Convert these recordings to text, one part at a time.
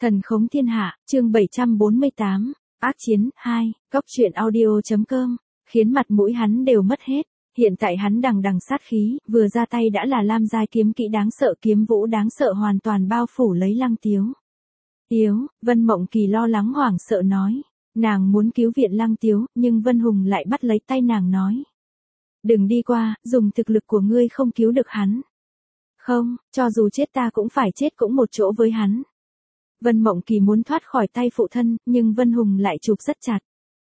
Thần khống thiên hạ, chương 748, ác chiến, 2, góc truyện audio.com, khiến mặt mũi hắn đều mất hết. Hiện tại hắn đằng đằng sát khí, vừa ra tay đã là lam giai kiếm kỹ đáng sợ, kiếm vũ đáng sợ hoàn toàn bao phủ lấy Lăng Tiếu. Vân Mộng Kỳ lo lắng hoảng sợ nói. Nàng muốn cứu viện Lăng Tiếu, nhưng Vân Hùng lại bắt lấy tay nàng nói. Đừng đi qua, dùng thực lực của ngươi không cứu được hắn. Không, cho dù chết ta cũng phải chết cũng một chỗ với hắn. Vân Mộng Kỳ muốn thoát khỏi tay phụ thân, nhưng Vân Hùng lại chụp rất chặt.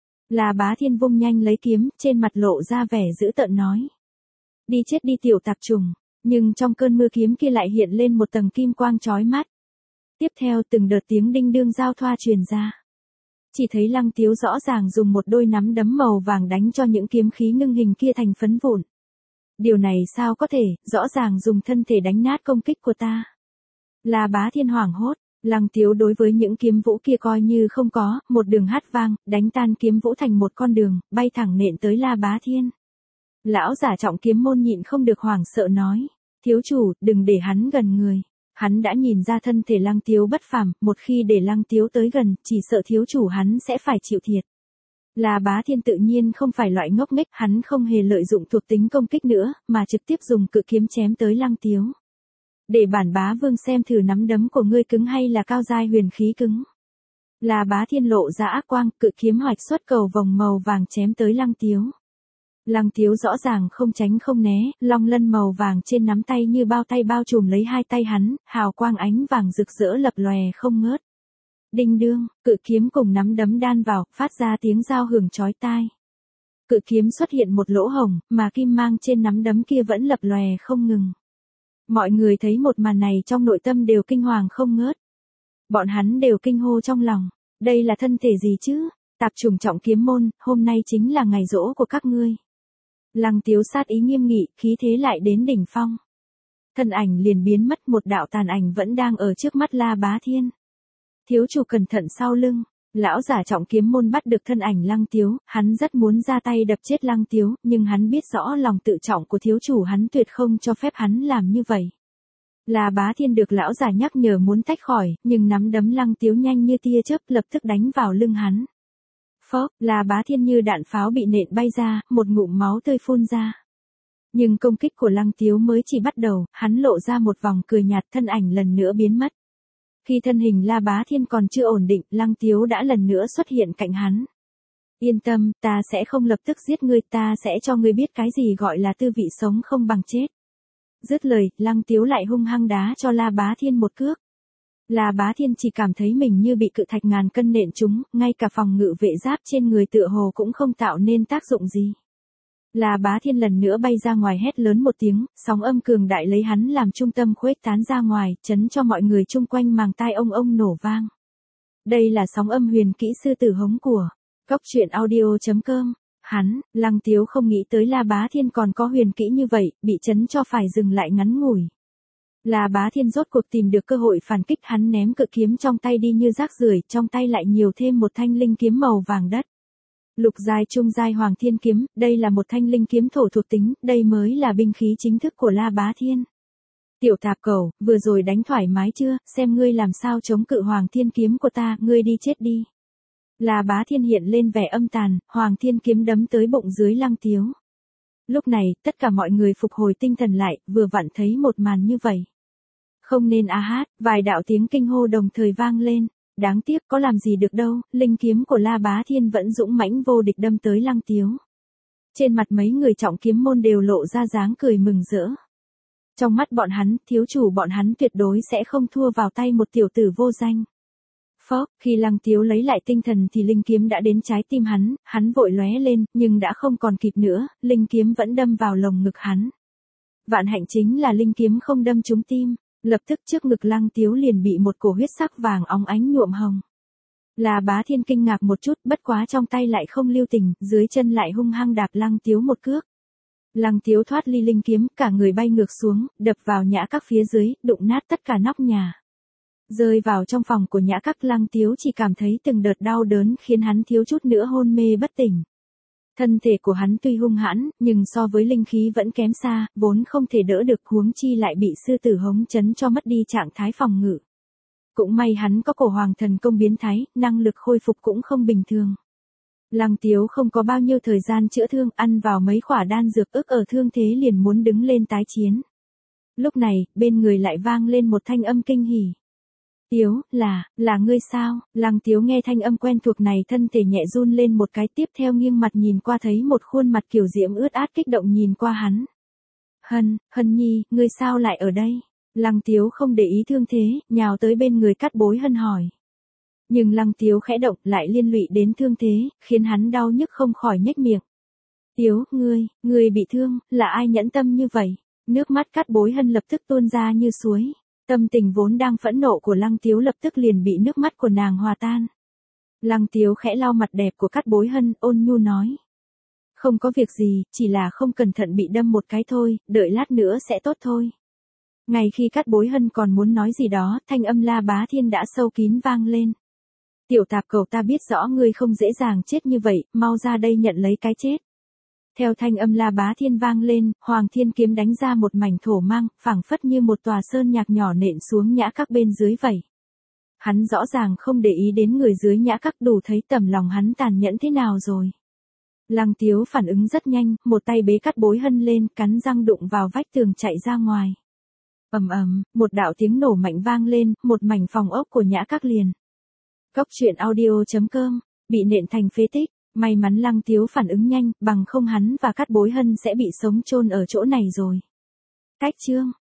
La Bá Thiên vung nhanh lấy kiếm, trên mặt lộ ra vẻ dữ tợn nói. Đi chết đi tiểu tạp trùng, nhưng trong cơn mưa kiếm kia lại hiện lên một tầng kim quang chói mắt. Tiếp theo từng đợt tiếng đinh đương giao thoa truyền ra. Chỉ thấy Lăng Tiếu rõ ràng dùng một đôi nắm đấm màu vàng đánh cho những kiếm khí ngưng hình kia thành phấn vụn. Điều này sao có thể, rõ ràng dùng thân thể đánh nát công kích của ta. La Bá Thiên hoảng hốt. Lăng Tiếu đối với những kiếm vũ kia coi như không có, một đường hát vang, đánh tan kiếm vũ thành một con đường, bay thẳng nện tới La Bá Thiên. Lão giả trọng kiếm môn nhịn không được hoảng sợ nói, thiếu chủ, đừng để hắn gần người. Hắn đã nhìn ra thân thể Lăng Tiếu bất phàm, một khi để Lăng Tiếu tới gần, chỉ sợ thiếu chủ hắn sẽ phải chịu thiệt. La Bá Thiên tự nhiên không phải loại ngốc nghếch, hắn không hề lợi dụng thuộc tính công kích nữa, mà trực tiếp dùng cự kiếm chém tới Lăng Tiếu. Để bản bá vương xem thử nắm đấm của ngươi cứng hay là cao giai huyền khí cứng. La Bá Thiên lộ ra ác quang, cự kiếm hoạch xuất cầu vòng màu vàng chém tới Lăng Tiếu. Lăng Tiếu rõ ràng không tránh không né, long lân màu vàng trên nắm tay như bao tay bao trùm lấy hai tay hắn, hào quang ánh vàng rực rỡ lập lòe không ngớt. Đinh đương, cự kiếm cùng nắm đấm đan vào, phát ra tiếng giao hưởng chói tai. Cự kiếm xuất hiện một lỗ hổng, mà kim mang trên nắm đấm kia vẫn lập lòe không ngừng. Mọi người thấy một màn này trong nội tâm đều kinh hoàng không ngớt. Bọn hắn đều kinh hô trong lòng, đây là thân thể gì chứ? Tạp chủng trọng kiếm môn, hôm nay chính là ngày giỗ của các ngươi. Lăng Tiếu sát ý nghiêm nghị, khí thế lại đến đỉnh phong. Thân ảnh liền biến mất, một đạo tàn ảnh vẫn đang ở trước mắt La Bá Thiên. Thiếu chủ cẩn thận sau lưng. Lão giả trọng kiếm môn bắt được thân ảnh Lăng Tiếu, hắn rất muốn ra tay đập chết Lăng Tiếu, nhưng hắn biết rõ lòng tự trọng của thiếu chủ hắn tuyệt không cho phép hắn làm như vậy. La Bá Thiên được lão giả nhắc nhở muốn tách khỏi, nhưng nắm đấm Lăng Tiếu nhanh như tia chớp lập tức đánh vào lưng hắn. Phốc, La Bá Thiên như đạn pháo bị nện bay ra, một ngụm máu tươi phun ra. Nhưng công kích của Lăng Tiếu mới chỉ bắt đầu, hắn lộ ra một vòng cười nhạt, thân ảnh lần nữa biến mất. Khi thân hình La Bá Thiên còn chưa ổn định, Lăng Tiếu đã lần nữa xuất hiện cạnh hắn. Yên tâm, ta sẽ không lập tức giết ngươi, ta sẽ cho ngươi biết cái gì gọi là tư vị sống không bằng chết. Dứt lời, Lăng Tiếu lại hung hăng đá cho La Bá Thiên một cước. La Bá Thiên chỉ cảm thấy mình như bị cự thạch ngàn cân nện trúng, ngay cả phòng ngự vệ giáp trên người tựa hồ cũng không tạo nên tác dụng gì. La Bá Thiên lần nữa bay ra ngoài hét lớn một tiếng, sóng âm cường đại lấy hắn làm trung tâm khuếch tán ra ngoài, chấn cho mọi người chung quanh màng tai ông nổ vang. Đây là sóng âm huyền kỹ sư tử hống của góc truyện audio.com. Lăng Tiếu không nghĩ tới La Bá Thiên còn có huyền kỹ như vậy, bị chấn cho phải dừng lại ngắn ngủi. La Bá Thiên rốt cuộc tìm được cơ hội phản kích, hắn ném cự kiếm trong tay đi như rác rưởi, trong tay lại nhiều thêm một thanh linh kiếm màu vàng đất. Lục giai trung giai Hoàng Thiên kiếm, đây là một thanh linh kiếm thổ thuộc tính, đây mới là binh khí chính thức của La Bá Thiên. Tiểu tạp cẩu, vừa rồi đánh thoải mái chưa, xem ngươi làm sao chống cự Hoàng Thiên kiếm của ta, ngươi đi chết đi. La Bá Thiên hiện lên vẻ âm tàn, Hoàng Thiên kiếm đấm tới bụng dưới Lăng Tiếu. Lúc này, tất cả mọi người phục hồi tinh thần lại, vừa vặn thấy một màn như vậy. Không nên a hát, vài đạo tiếng kinh hô đồng thời vang lên. Đáng tiếc có làm gì được đâu, linh kiếm của La Bá Thiên vẫn dũng mãnh vô địch đâm tới Lăng Tiếu. Trên mặt mấy người trọng kiếm môn đều lộ ra dáng cười mừng rỡ. Trong mắt bọn hắn, thiếu chủ bọn hắn tuyệt đối sẽ không thua vào tay một tiểu tử vô danh. Phốc, khi Lăng Tiếu lấy lại tinh thần thì linh kiếm đã đến trái tim hắn vội lóe lên, nhưng đã không còn kịp nữa, linh kiếm vẫn đâm vào lồng ngực hắn. Vạn hạnh chính là linh kiếm không đâm trúng tim. Lập tức trước ngực Lăng Tiếu liền bị một cổ huyết sắc vàng óng ánh nhuộm hồng. La Bá Thiên kinh ngạc một chút, bất quá trong tay lại không lưu tình, dưới chân lại hung hăng đạp Lăng Tiếu một cước. Lăng Tiếu thoát ly linh kiếm, cả người bay ngược xuống, đập vào nhã các phía dưới, đụng nát tất cả nóc nhà. Rơi vào trong phòng của nhã các, Lăng Tiếu chỉ cảm thấy từng đợt đau đớn khiến hắn thiếu chút nữa hôn mê bất tỉnh. Thân thể của hắn tuy hung hãn, nhưng so với linh khí vẫn kém xa, vốn không thể đỡ được, huống chi lại bị sư tử hống chấn cho mất đi trạng thái phòng ngự. Cũng may hắn có cổ hoàng thần công biến thái, năng lực khôi phục cũng không bình thường. Lăng Tiếu không có bao nhiêu thời gian chữa thương, ăn vào mấy quả đan dược ức ở thương thế liền muốn đứng lên tái chiến. Lúc này, bên người lại vang lên một thanh âm kinh hỉ. Tiếu, là ngươi sao? Lăng Tiếu nghe thanh âm quen thuộc này thân thể nhẹ run lên một cái, tiếp theo nghiêng mặt nhìn qua thấy một khuôn mặt kiểu diễm ướt át kích động nhìn qua hắn. Hân nhi, ngươi sao lại ở đây? Lăng Tiếu không để ý thương thế, nhào tới bên người Cát Bối Hân hỏi. Nhưng Lăng Tiếu khẽ động lại liên lụy đến thương thế, khiến hắn đau nhức không khỏi nhếch miệng. Tiếu, ngươi bị thương, là ai nhẫn tâm như vậy? Nước mắt Cát Bối Hân lập tức tuôn ra như suối. Tâm tình vốn đang phẫn nộ của Lăng Tiếu lập tức liền bị nước mắt của nàng hòa tan. Lăng Tiếu khẽ lau mặt đẹp của Cát Bối Hân, ôn nhu nói. Không có việc gì, chỉ là không cẩn thận bị đâm một cái thôi, đợi lát nữa sẽ tốt thôi. Ngay khi Cát Bối Hân còn muốn nói gì đó, thanh âm La Bá Thiên đã sâu kín vang lên. Tiểu tạp cầu, ta biết rõ ngươi không dễ dàng chết như vậy, mau ra đây nhận lấy cái chết. Theo thanh âm La Bá Thiên vang lên, Hoàng Thiên Kiếm đánh ra một mảnh thổ mang, phảng phất như một tòa sơn nhạc nhỏ nện xuống nhã các bên dưới vậy. Hắn rõ ràng không để ý đến người dưới nhã các, đủ thấy tầm lòng hắn tàn nhẫn thế nào rồi. Lăng Tiếu phản ứng rất nhanh, một tay bế Cát Bối Hân lên, cắn răng đụng vào vách tường chạy ra ngoài. Một đạo tiếng nổ mạnh vang lên, một mảnh phòng ốc của nhã các liền. Cốc truyện audio.com, bị nện thành phế tích. May mắn Lăng Tiếu phản ứng nhanh, bằng không hắn và Cát Bối Hân sẽ bị sống chôn ở chỗ này rồi. Cách chương